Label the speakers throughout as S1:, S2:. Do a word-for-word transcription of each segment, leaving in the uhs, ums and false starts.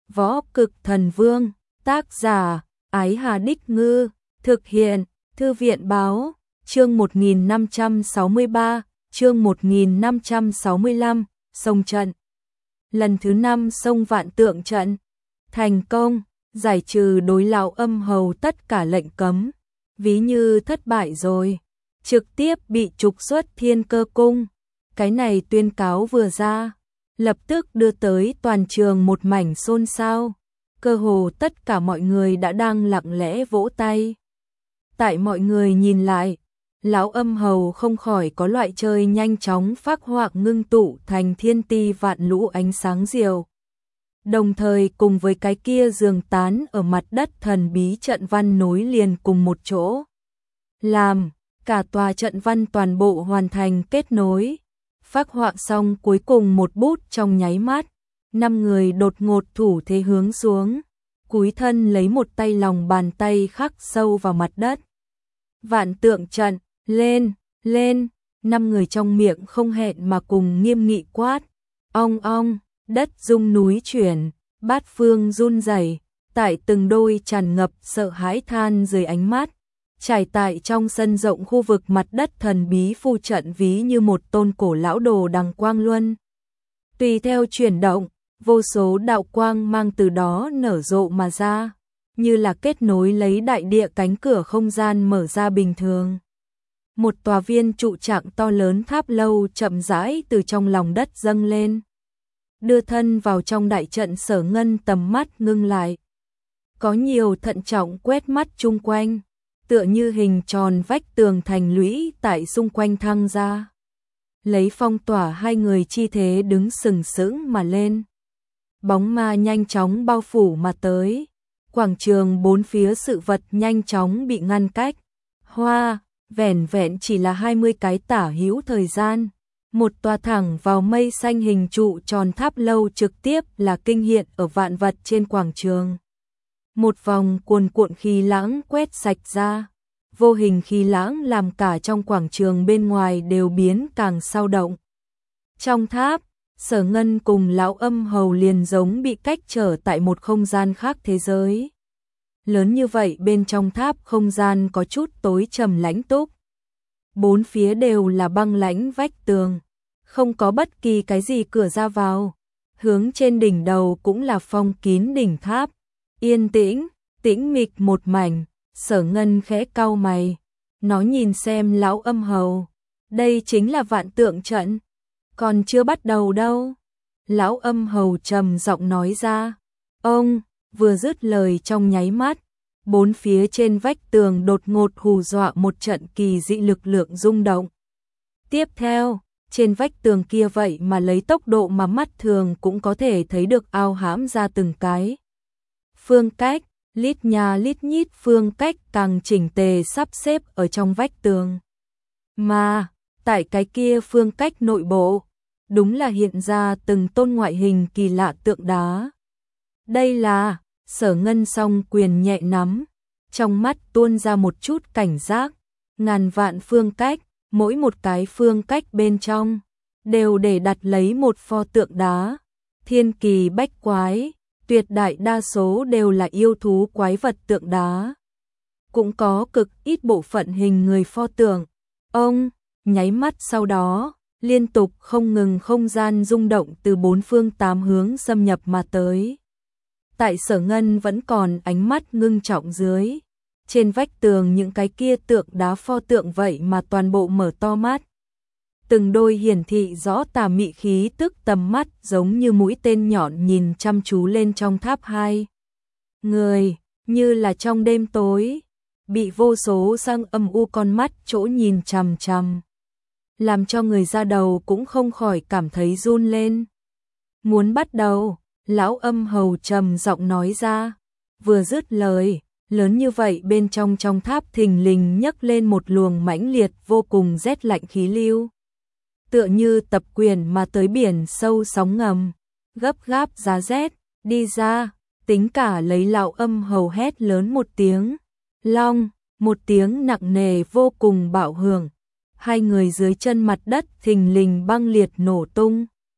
S1: Võ Cực Thần Vương, tác giả, Ái Hà Đích Ngư, thực hiện, Thư viện Báo, chương một nghìn năm trăm sáu mươi ba, chương một nghìn năm trăm sáu mươi lăm, xông trận. Lần thứ năm xông Vạn Tượng trận, thành công, giải trừ đối Lão Âm Hầu tất cả lệnh cấm, ví như thất bại rồi, trực tiếp bị trục xuất Thiên Cơ Cung. Cái này tuyên cáo vừa ra, lập tức đưa tới toàn trường một mảnh xôn xao, cơ hồ tất cả mọi người đã đang lặng lẽ vỗ tay. Tại mọi người nhìn lại, Lão Âm Hầu không khỏi có loại chơi nhanh chóng phác họa ngưng tụ thành thiên ti vạn lũ ánh sáng diệu. Đồng thời cùng với cái kia giường tán ở mặt đất thần bí trận văn nối liền cùng một chỗ. Làm, cả tòa trận văn toàn bộ hoàn thành kết nối. Phác họa xong cuối cùng một bút trong nháy mắt, năm người đột ngột thủ thế hướng xuống, cúi thân lấy một tay lòng bàn tay khắc sâu vào mặt đất. Vạn Tượng trận, lên, lên, năm người trong miệng không hẹn mà cùng nghiêm nghị quát. Ong ong, đất rung núi chuyển, bát phương run rẩy, tại từng đôi tràn ngập sợ hãi than dưới ánh mắt. Trải tại trong sân rộng khu vực mặt đất thần bí phù trận ví như một tôn cổ lão đồ đằng quang luân. Tùy theo chuyển động, vô số đạo quang mang từ đó nở rộ mà ra, như là kết nối lấy đại địa cánh cửa không gian mở ra bình thường. Một tòa viên trụ trạng to lớn tháp lâu chậm rãi từ trong lòng đất dâng lên. Đưa thân vào trong đại trận Sở Ngân tầm mắt ngưng lại. Có nhiều thận trọng quét mắt chung quanh, tựa như hình tròn vách tường thành lũy tại xung quanh thăng ra. Lấy phong tỏa hai người chi thế đứng sừng sững mà lên. Bóng ma nhanh chóng bao phủ mà tới. Quảng trường bốn phía sự vật nhanh chóng bị ngăn cách. Hoa, vẻn vẹn chỉ là hai mươi cái tả hữu thời gian. Một tòa thẳng vào mây xanh hình trụ tròn tháp lâu trực tiếp là kinh hiện ở vạn vật trên quảng trường. Một vòng cuồn cuộn khí lãng quét sạch ra, vô hình khí lãng làm cả trong quảng trường bên ngoài đều biến càng sao động. Trong tháp, Sở Ngân cùng Lão Âm Hầu liền giống bị cách trở tại một không gian khác thế giới. Lớn như vậy bên trong tháp không gian có chút tối trầm lãnh túc. Bốn phía đều là băng lãnh vách tường, không có bất kỳ cái gì cửa ra vào. Hướng trên đỉnh đầu cũng là phong kín đỉnh tháp. Yên tĩnh, tĩnh mịch một mảnh, Sở Ngân khẽ cau mày. Nó nhìn xem Lão Âm Hầu. Đây chính là Vạn Tượng trận. Còn chưa bắt đầu đâu. Lão Âm Hầu trầm giọng nói ra. Ông, vừa dứt lời trong nháy mắt. Bốn phía trên vách tường đột ngột hù dọa một trận kỳ dị lực lượng rung động. Tiếp theo, trên vách tường kia vậy mà lấy tốc độ mà mắt thường cũng có thể thấy được ao hãm ra từng cái. Phương cách, lít nhà lít nhít phương cách càng chỉnh tề sắp xếp ở trong vách tường. Mà, tại cái kia phương cách nội bộ, đúng là hiện ra từng tôn ngoại hình kỳ lạ tượng đá. Đây là, Sở Ngân song quyền nhẹ nắm, trong mắt tuôn ra một chút cảnh giác, ngàn vạn phương cách, mỗi một cái phương cách bên trong, đều để đặt lấy một pho tượng đá, thiên kỳ bách quái. Tuyệt đại đa số đều là yêu thú quái vật tượng đá. Cũng có cực ít bộ phận hình người pho tượng. Ông, nháy mắt sau đó, liên tục không ngừng không gian rung động từ bốn phương tám hướng xâm nhập mà tới. Tại Sở Ngân vẫn còn ánh mắt ngưng trọng dưới. Trên vách tường những cái kia tượng đá pho tượng vậy mà toàn bộ mở to mắt. Từng đôi hiển thị rõ tà mị khí tức tầm mắt giống như mũi tên nhọn nhìn chăm chú lên trong tháp hai. Người, như là trong đêm tối, bị vô số sang âm u con mắt chỗ nhìn chằm chằm. Làm cho người ra đầu cũng không khỏi cảm thấy run lên. Muốn bắt đầu, Lão Âm Hầu trầm giọng nói ra. Vừa dứt lời, lớn như vậy bên trong trong tháp thình lình nhấc lên một luồng mãnh liệt vô cùng rét lạnh khí lưu. Tựa như tập quyền mà tới biển sâu sóng ngầm, gấp gáp giá rét, đi ra, tính cả lấy Lão Âm Hầu hét lớn một tiếng. Long, một tiếng nặng nề vô cùng bạo hưởng. Hai người dưới chân mặt đất thình lình băng liệt nổ tung.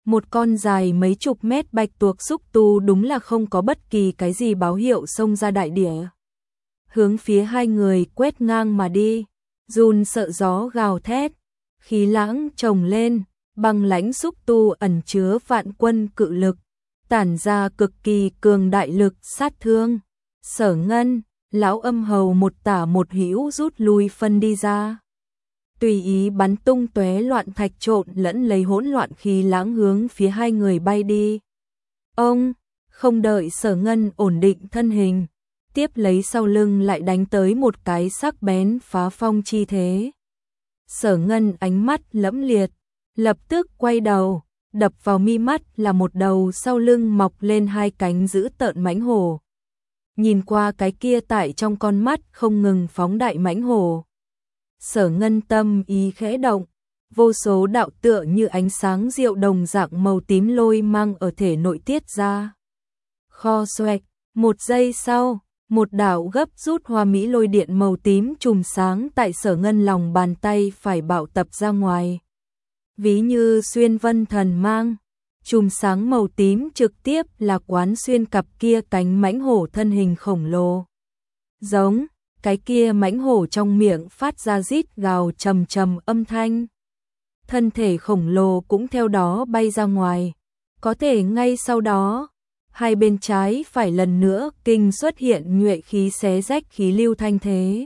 S1: Một con dài mấy chục mét bạch tuộc xúc tu đúng là không có bất kỳ cái gì báo hiệu xông ra đại địa. Hướng phía hai người quét ngang mà đi, run sợ gió gào thét, khí lãng chồng lên, băng lãnh xúc tu ẩn chứa vạn quân cự lực, tản ra cực kỳ cường đại lực sát thương. Sở Ngân, lão âm hầu một tả một hữu rút lui phân đi ra, tùy ý bắn tung tóe loạn thạch trộn lẫn lấy hỗn loạn khí lãng hướng phía hai người bay đi. Ông, không đợi Sở Ngân ổn định thân hình, tiếp lấy sau lưng lại đánh tới một cái sắc bén phá phong chi thế. Sở Ngân ánh mắt lẫm liệt, lập tức quay đầu, đập vào mi mắt là một đầu sau lưng mọc lên hai cánh dữ tợn mãnh hổ. Nhìn qua cái kia tại trong con mắt không ngừng phóng đại mãnh hổ, Sở Ngân tâm ý khẽ động, vô số đạo tựa như ánh sáng diệu đồng dạng màu tím lôi mang ở thể nội tiết ra. Kho xoẹt, một giây sau, một đạo gấp rút hoa mỹ lôi điện màu tím chùm sáng tại Sở Ngân lòng bàn tay phải bạo tập ra ngoài. Ví như xuyên vân thần mang, chùm sáng màu tím trực tiếp là quán xuyên cặp kia cánh mãnh hổ thân hình khổng lồ. Giống, cái kia mãnh hổ trong miệng phát ra rít gào trầm trầm âm thanh. Thân thể khổng lồ cũng theo đó bay ra ngoài. Có thể ngay sau đó, hai bên trái phải lần nữa kinh xuất hiện nhuệ khí xé rách khí lưu thanh thế.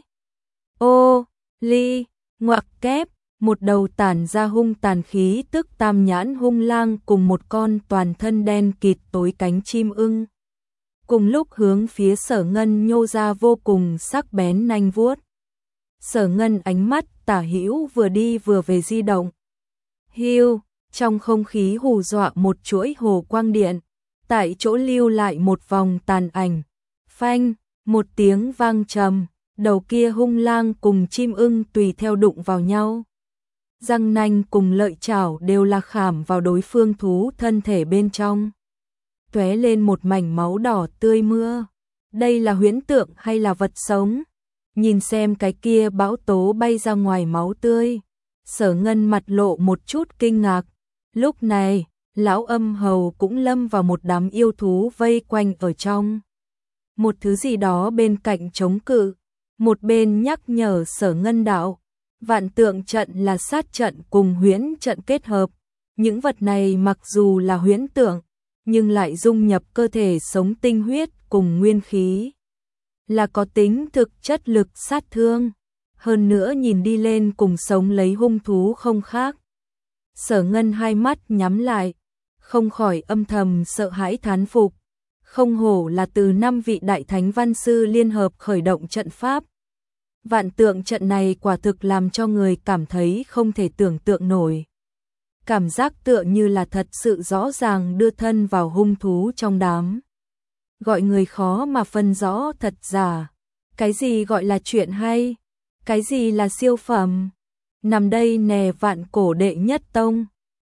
S1: Ô, ly, ngoặc kép, một đầu tản ra hung tàn khí tức tam nhãn hung lang cùng một con toàn thân đen kịt tối cánh chim ưng. Cùng lúc hướng phía Sở Ngân nhô ra vô cùng sắc bén nanh vuốt. Sở Ngân ánh mắt tả hữu vừa đi vừa về di động. Hiu, trong không khí hù dọa một chuỗi hồ quang điện, tại chỗ lưu lại một vòng tàn ảnh. Phanh, một tiếng vang trầm, đầu kia hung lang cùng chim ưng tùy theo đụng vào nhau. Răng nanh cùng lợi chảo đều là khảm vào đối phương thú thân thể bên trong. Tóe lên một mảnh máu đỏ tươi mưa. Đây là huyễn tượng hay là vật sống? Nhìn xem cái kia bão tố bay ra ngoài máu tươi. Sở Ngân mặt lộ một chút kinh ngạc. Lúc này, lão âm hầu cũng lâm vào một đám yêu thú vây quanh ở trong. Một thứ gì đó bên cạnh chống cự, một bên nhắc nhở Sở Ngân đạo. Vạn tượng trận là sát trận cùng huyễn trận kết hợp. Những vật này mặc dù là huyễn tượng, nhưng lại dung nhập cơ thể sống tinh huyết cùng nguyên khí, là có tính thực chất lực sát thương. Hơn nữa nhìn đi lên cùng sống lấy hung thú không khác. Sở Ngân hai mắt nhắm lại, không khỏi âm thầm sợ hãi thán phục. Không hổ là từ năm vị đại thánh văn sư liên hợp khởi động trận pháp. Vạn tượng trận này quả thực làm cho người cảm thấy không thể tưởng tượng nổi. Cảm giác tựa như là thật sự rõ ràng đưa thân vào hung thú trong đám. Gọi người khó mà phân rõ thật giả. Cái gì gọi là chuyện hay? Cái gì là siêu phẩm? Nằm đây nè vạn cổ đệ nhất tông.